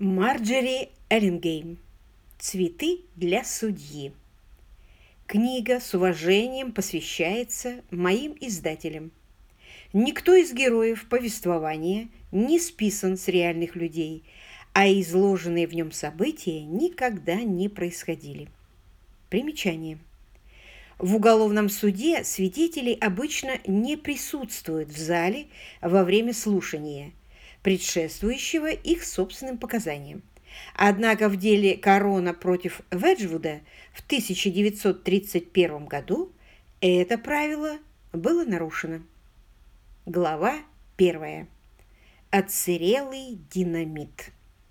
Марджери Эллингейм. Цветы для судьи. Книга с уважением посвящается моим издателям. Никто из героев повествования не списан с реальных людей, а изложенные в нем события никогда не происходили. Примечание. В уголовном суде свидетели обычно не присутствуют в зале во время слушания, предшествующего их собственным показаниям. Однако в деле Корона против Веджвуда в 1931 году это правило было нарушено. Глава 1. Отсырелый динамит.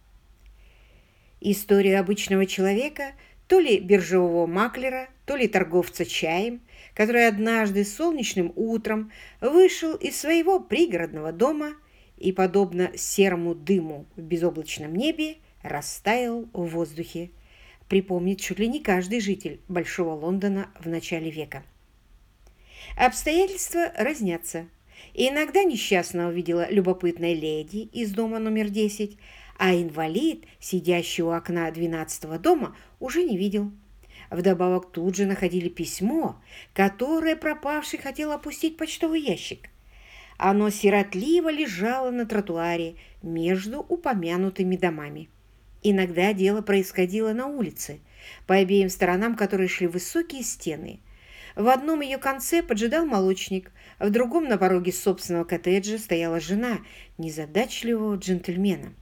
Историю обычного человека, то ли биржевого маклера, то ли торговца чаем, который однажды солнечным утром вышел из своего пригородного дома и, подобно серому дыму в безоблачном небе, растаял в воздухе, припомнит чуть ли не каждый житель Большого Лондона в начале века. Обстоятельства разнятся. И иногда несчастного видела любопытная леди из дома номер 10, а инвалид, сидящий у окна 12-го дома, уже не видел. Вдобавок тут же находили письмо, которое пропавший хотел опустить в почтовый ящик. Оно сиротливо лежало на тротуаре между упомянутыми домами. Иногда дело происходило на улице, по обеим сторонам которой шли высокие стены. В одном ее конце поджидал молочник, в другом на пороге собственного коттеджа стояла жена незадачливого джентльмена.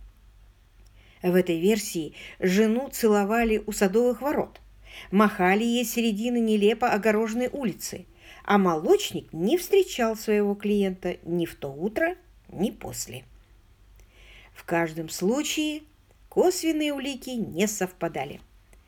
В этой версии жену целовали у садовых ворот, махали ей с середины нелепо огороженной улицы, а молочник не встречал своего клиента ни в то утро, ни после. В каждом случае косвенные улики не совпадали.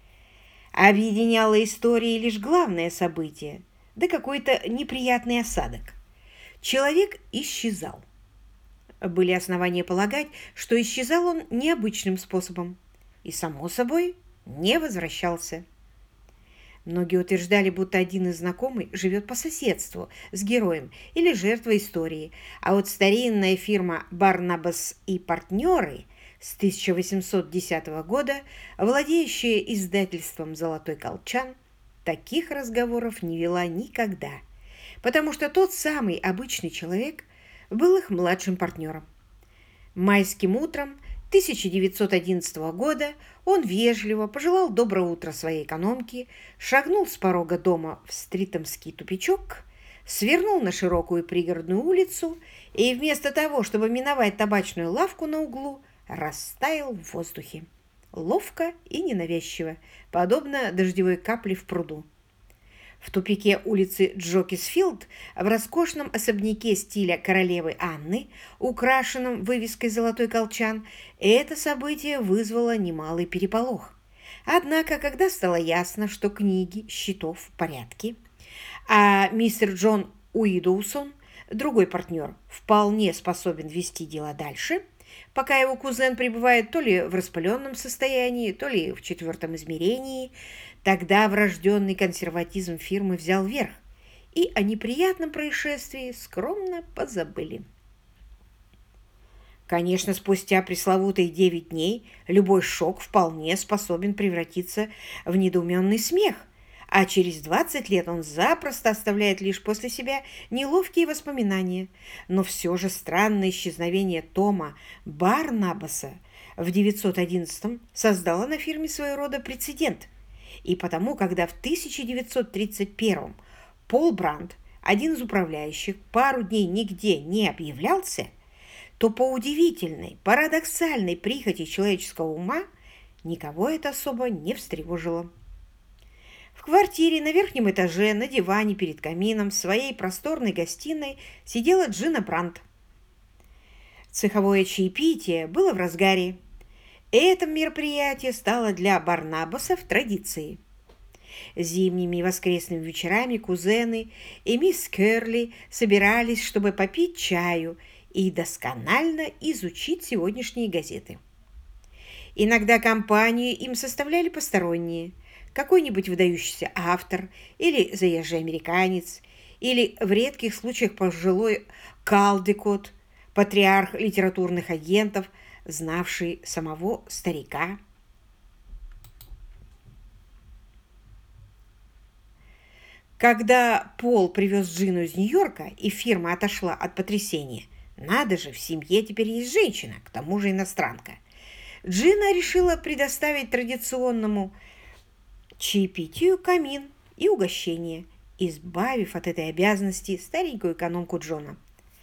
Объединяло истории лишь главное событие, да какой-то неприятный осадок. Человек исчезал. Были основания полагать, что исчезал он необычным способом и, само собой, не возвращался. Многие утверждали, будто один из знакомых живет по соседству с героем или жертвой истории, а вот старинная фирма «Барнабас и партнеры» с 1810 года, владеющая издательством «Золотой колчан», таких разговоров не вела никогда, потому что тот самый обычный человек был их младшим партнером. Майским утром 1911 года он вежливо пожелал доброго утра своей экономке, шагнул с порога дома в стритомский тупичок, свернул на широкую пригородную улицу и вместо того, чтобы миновать табачную лавку на углу, растаял в воздухе. Ловко и ненавязчиво, подобно дождевой капле в пруду. В тупике улицы Джокисфилд, в роскошном особняке стиля королевы Анны, украшенном вывеской «Золотой колчан», это событие вызвало немалый переполох. Однако, когда стало ясно, что книги счетов в порядке, а мистер Джон Уидоусон, другой партнер, вполне способен вести дела дальше, пока его кузен пребывает то ли в распыленном состоянии, то ли в четвертом измерении, тогда врожденный консерватизм фирмы взял верх, и о неприятном происшествии скромно позабыли. Конечно, спустя пресловутые 9 дней любой шок вполне способен превратиться в недоуменный смех, а через 20 лет он запросто оставляет лишь после себя неловкие воспоминания. Но все же странное исчезновение Тома Барнабаса в 911-м создало на фирме своего рода прецедент. И потому, когда в 1931-м Пол Бранд, один из управляющих, пару дней нигде не объявлялся, то по удивительной, парадоксальной прихоти человеческого ума никого это особо не встревожило. В квартире на верхнем этаже на диване перед камином в своей просторной гостиной сидела Джина Бранд. Цеховое чаепитие было в разгаре. Это мероприятие стало для Барнабасов традицией. Зимними и воскресными вечерами кузены и мисс Керли собирались, чтобы попить чаю и досконально изучить сегодняшние газеты. Иногда компанию им составляли посторонние, какой-нибудь выдающийся автор или заезжий американец, или в редких случаях пожилой Калдекот, патриарх литературных агентов, знавший самого старика. Когда Пол привез Джину из Нью-Йорка, и фирма отошла от потрясения, надо же, в семье теперь есть женщина, к тому же иностранка, Джина решила предоставить традиционному чаепитию камин и угощение, избавив от этой обязанности старенькую экономку Джона.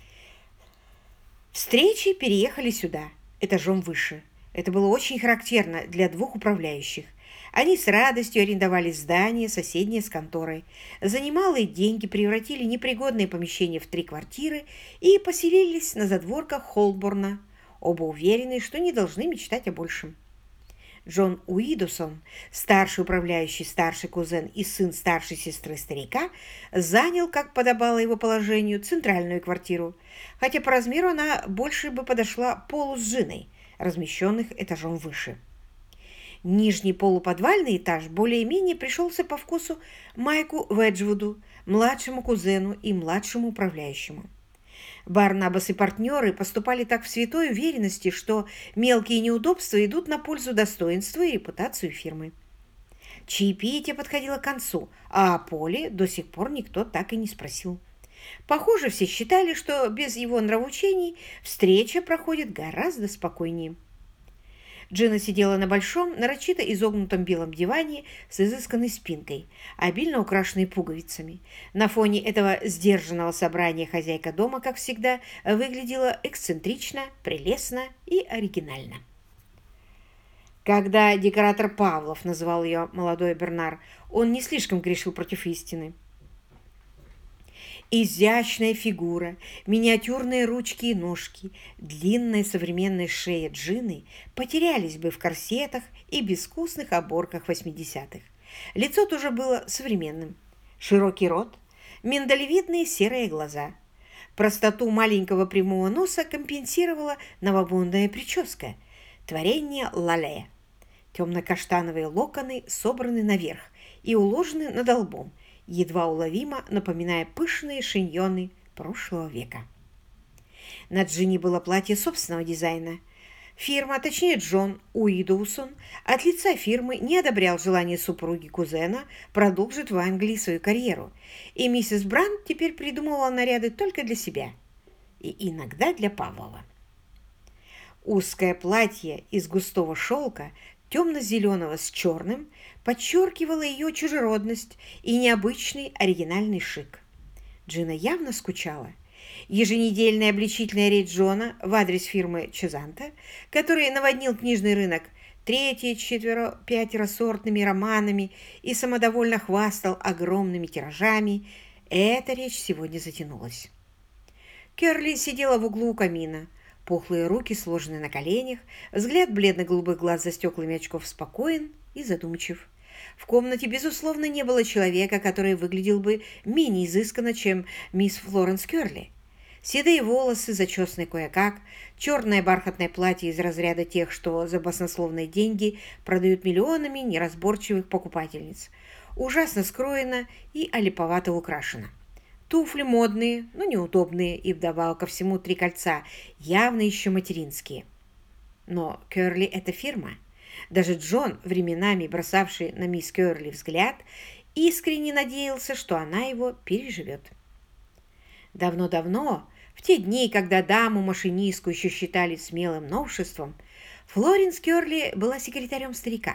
Встречи переехали сюда, этажом выше. Это было очень характерно для двух управляющих. Они с радостью арендовали здание, соседнее с конторой. За немалые деньги превратили непригодные помещения в 3 квартиры и поселились на задворках Холборна, оба уверены, что не должны мечтать о большем. Джон Уидосон, старший управляющий, старший кузен и сын старшей сестры старика, занял, как подобало его положению, центральную квартиру, хотя по размеру она больше бы подошла Полу с Джиной, размещенных этажом выше. Нижний полуподвальный этаж более-менее пришелся по вкусу Майку Веджвуду, младшему кузену и младшему управляющему. Барнабас и партнеры поступали так в святой уверенности, что мелкие неудобства идут на пользу достоинству и репутации фирмы. Чаепитие подходило к концу, а о Поле до сих пор никто так и не спросил. Похоже, все считали, что без его нравоучений встреча проходит гораздо спокойнее. Джина сидела на большом, нарочито изогнутом белом диване с изысканной спинкой, обильно украшенной пуговицами. На фоне этого сдержанного собрания хозяйка дома, как всегда, выглядела эксцентрично, прелестно и оригинально. Когда декоратор Павлов называл ее «молодой Бернар», он не слишком грешил против истины. Изящная фигура, миниатюрные ручки и ножки, длинная современная шея Джины потерялись бы в корсетах и безвкусных оборках 80-х. Лицо тоже было современным. Широкий рот, миндалевидные серые глаза. Простоту маленького прямого носа компенсировала новомодная прическа, творение Лале. Темно-каштановые локоны собраны наверх и уложены над лбом, едва уловимо напоминая пышные шиньоны прошлого века. На Джинни было платье собственного дизайна. Фирма, а точнее Джон Уидоусон, от лица фирмы не одобрял желание супруги кузена продолжить в Англии свою карьеру, и миссис Брандт теперь придумывала наряды только для себя и иногда для Павлова. Узкое платье из густого шелка, темно-зеленого с черным, подчеркивала ее чужеродность и необычный оригинальный шик. Джина явно скучала. Еженедельная обличительная речь Джона в адрес фирмы Чезанта, который наводнил книжный рынок пятиросортными романами и самодовольно хвастал огромными тиражами, эта речь сегодня затянулась. Керли сидела в углу у камина, пухлые руки сложены на коленях, взгляд бледно-голубых глаз за стеклами очков спокоен и задумчив. В комнате, безусловно, не было человека, который выглядел бы менее изысканно, чем мисс Флоренс Керли. Седые волосы, зачесанные кое-как, черное бархатное платье из разряда тех, что за баснословные деньги продают миллионами неразборчивых покупательниц, ужасно скроено и олиповато украшено. Туфли модные, но неудобные, и вдобавок ко всему 3 кольца, явно еще материнские. Но Керли – это фирма. Даже Джон, временами бросавший на мисс Керли взгляд, искренне надеялся, что она его переживет. Давно-давно, в те дни, когда даму-машинистку еще считали смелым новшеством, Флоренс Керли была секретарем старика.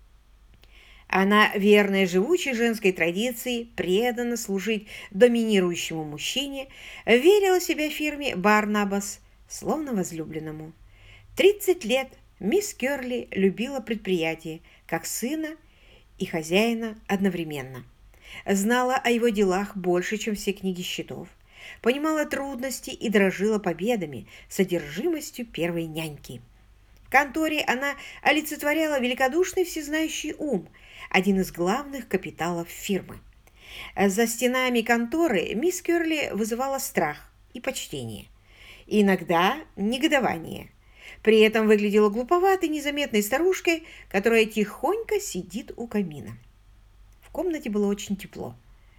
Она, верная живучей женской традиции, преданно служить доминирующему мужчине, верила себя фирме Барнабас, словно возлюбленному. 30 лет мисс Керли любила предприятие, как сына и хозяина одновременно. Знала о его делах больше, чем все книги счетов, понимала трудности и дорожила победами, содержимостью первой няньки. В конторе она олицетворяла великодушный всезнающий ум, один из главных капиталов фирмы. За стенами конторы мисс Керли вызывала страх и почтение, и иногда негодование. При этом выглядела глуповатой, незаметной старушкой, которая тихонько сидит у камина. В комнате было очень тепло.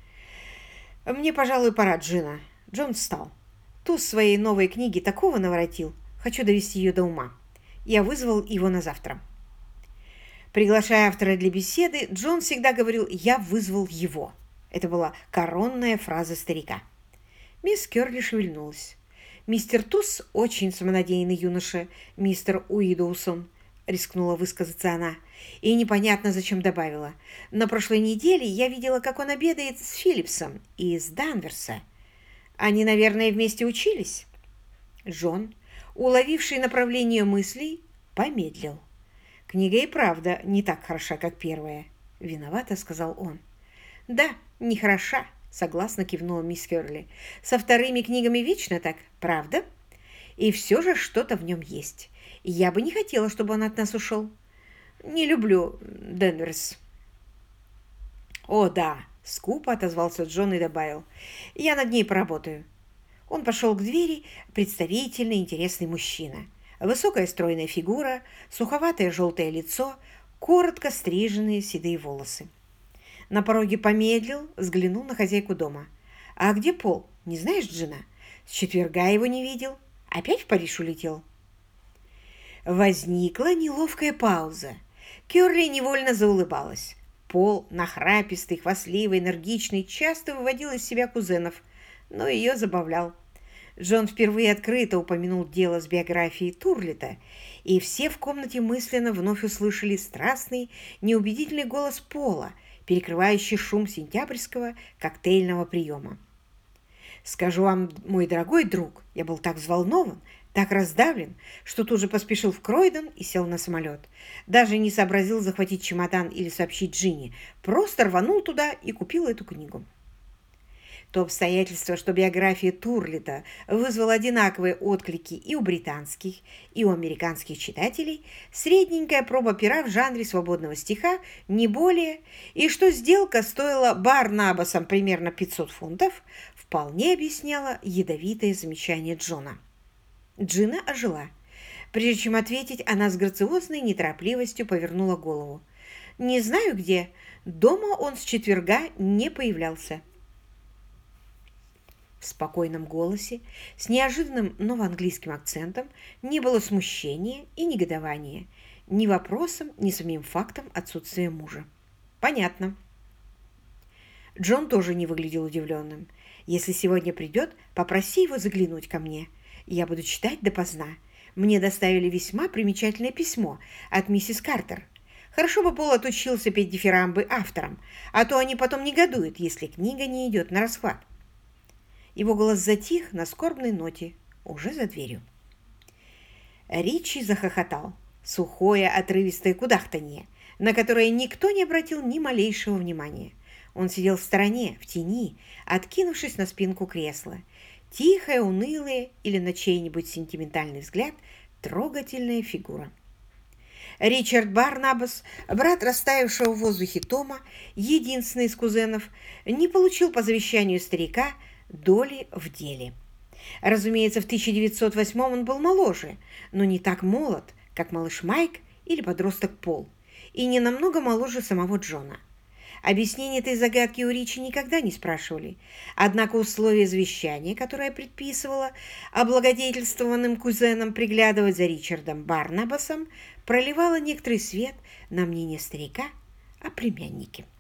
«Мне, пожалуй, пора, Джина». Джон встал. Туз своей новой книги такого наворотил. Хочу довести ее до ума. Я вызвал его на завтра. Приглашая автора для беседы, Джон всегда говорил «я вызвал его». Это была коронная фраза старика. Мисс Кёрли шевельнулась. «Мистер Туз очень самонадеянный юноша, мистер Уидоусон», — рискнула высказаться она. И непонятно зачем добавила. «На прошлой неделе я видела, как он обедает с Филлипсом из Данверса. Они, наверное, вместе учились?» Джон, уловивший направление мыслей, помедлил. «Книга и правда не так хороша, как первая», — виновато сказал он. «Да, не хороша», — согласно кивнула мисс Кёрли. «Со вторыми книгами вечно так, правда? И все же что-то в нем есть. Я бы не хотела, чтобы он от нас ушел. Не люблю Денверс». «О, да», — скупо отозвался Джон и добавил. «Я над ней поработаю». Он пошел к двери, представительный, интересный мужчина. Высокая стройная фигура, суховатое желтое лицо, коротко стриженные седые волосы. На пороге помедлил, взглянул на хозяйку дома. «А где Пол? Не знаешь, Джина? С четверга его не видел. Опять в Париж улетел?» Возникла неловкая пауза. Кёрли невольно заулыбалась. Пол, нахрапистый, хвастливый, энергичный, часто выводил из себя кузенов, но ее забавлял. Джон впервые открыто упомянул дело с биографией Турлита, и все в комнате мысленно вновь услышали страстный, неубедительный голос Пола, перекрывающий шум сентябрьского коктейльного приема. «Скажу вам, мой дорогой друг, я был так взволнован, так раздавлен, что тут же поспешил в Кройдон и сел на самолет. Даже не сообразил захватить чемодан или сообщить Джинни, просто рванул туда и купил эту книгу». То обстоятельство, что биография Турлита вызвала одинаковые отклики и у британских, и у американских читателей, средненькая проба пера в жанре свободного стиха, не более, и что сделка стоила Барнабасом примерно 500 фунтов, вполне объясняло ядовитое замечание Джона. Джина ожила. Прежде чем ответить, она с грациозной неторопливостью повернула голову. «Не знаю где. Дома он с четверга не появлялся». В спокойном голосе, с неожиданным новоанглийским акцентом, не было смущения и негодования, ни вопросом, ни самим фактом отсутствия мужа. «Понятно». Джон тоже не выглядел удивленным. «Если сегодня придет, попроси его заглянуть ко мне. Я буду читать допоздна. Мне доставили весьма примечательное письмо от миссис Картер. Хорошо бы Пол отучился петь дифирамбы авторам, а то они потом негодуют, если книга не идет на расхват». Его голос затих на скорбной ноте, уже за дверью. Ричи захохотал. Сухое, отрывистое кудахтанье, на которое никто не обратил ни малейшего внимания. Он сидел в стороне, в тени, откинувшись на спинку кресла. Тихая, унылая или на чей-нибудь сентиментальный взгляд трогательная фигура. Ричард Барнабас, брат растаявшего в воздухе Тома, единственный из кузенов, не получил по завещанию старика доли в деле. Разумеется, в 1908 он был моложе, но не так молод, как малыш Майк или подросток Пол, и не намного моложе самого Джона. Объяснение этой загадки у Ричи никогда не спрашивали, однако условие завещания, которое предписывало облагодетельствованным кузенам приглядывать за Ричардом Барнабасом, проливало некоторый свет на мнение старика о племяннике.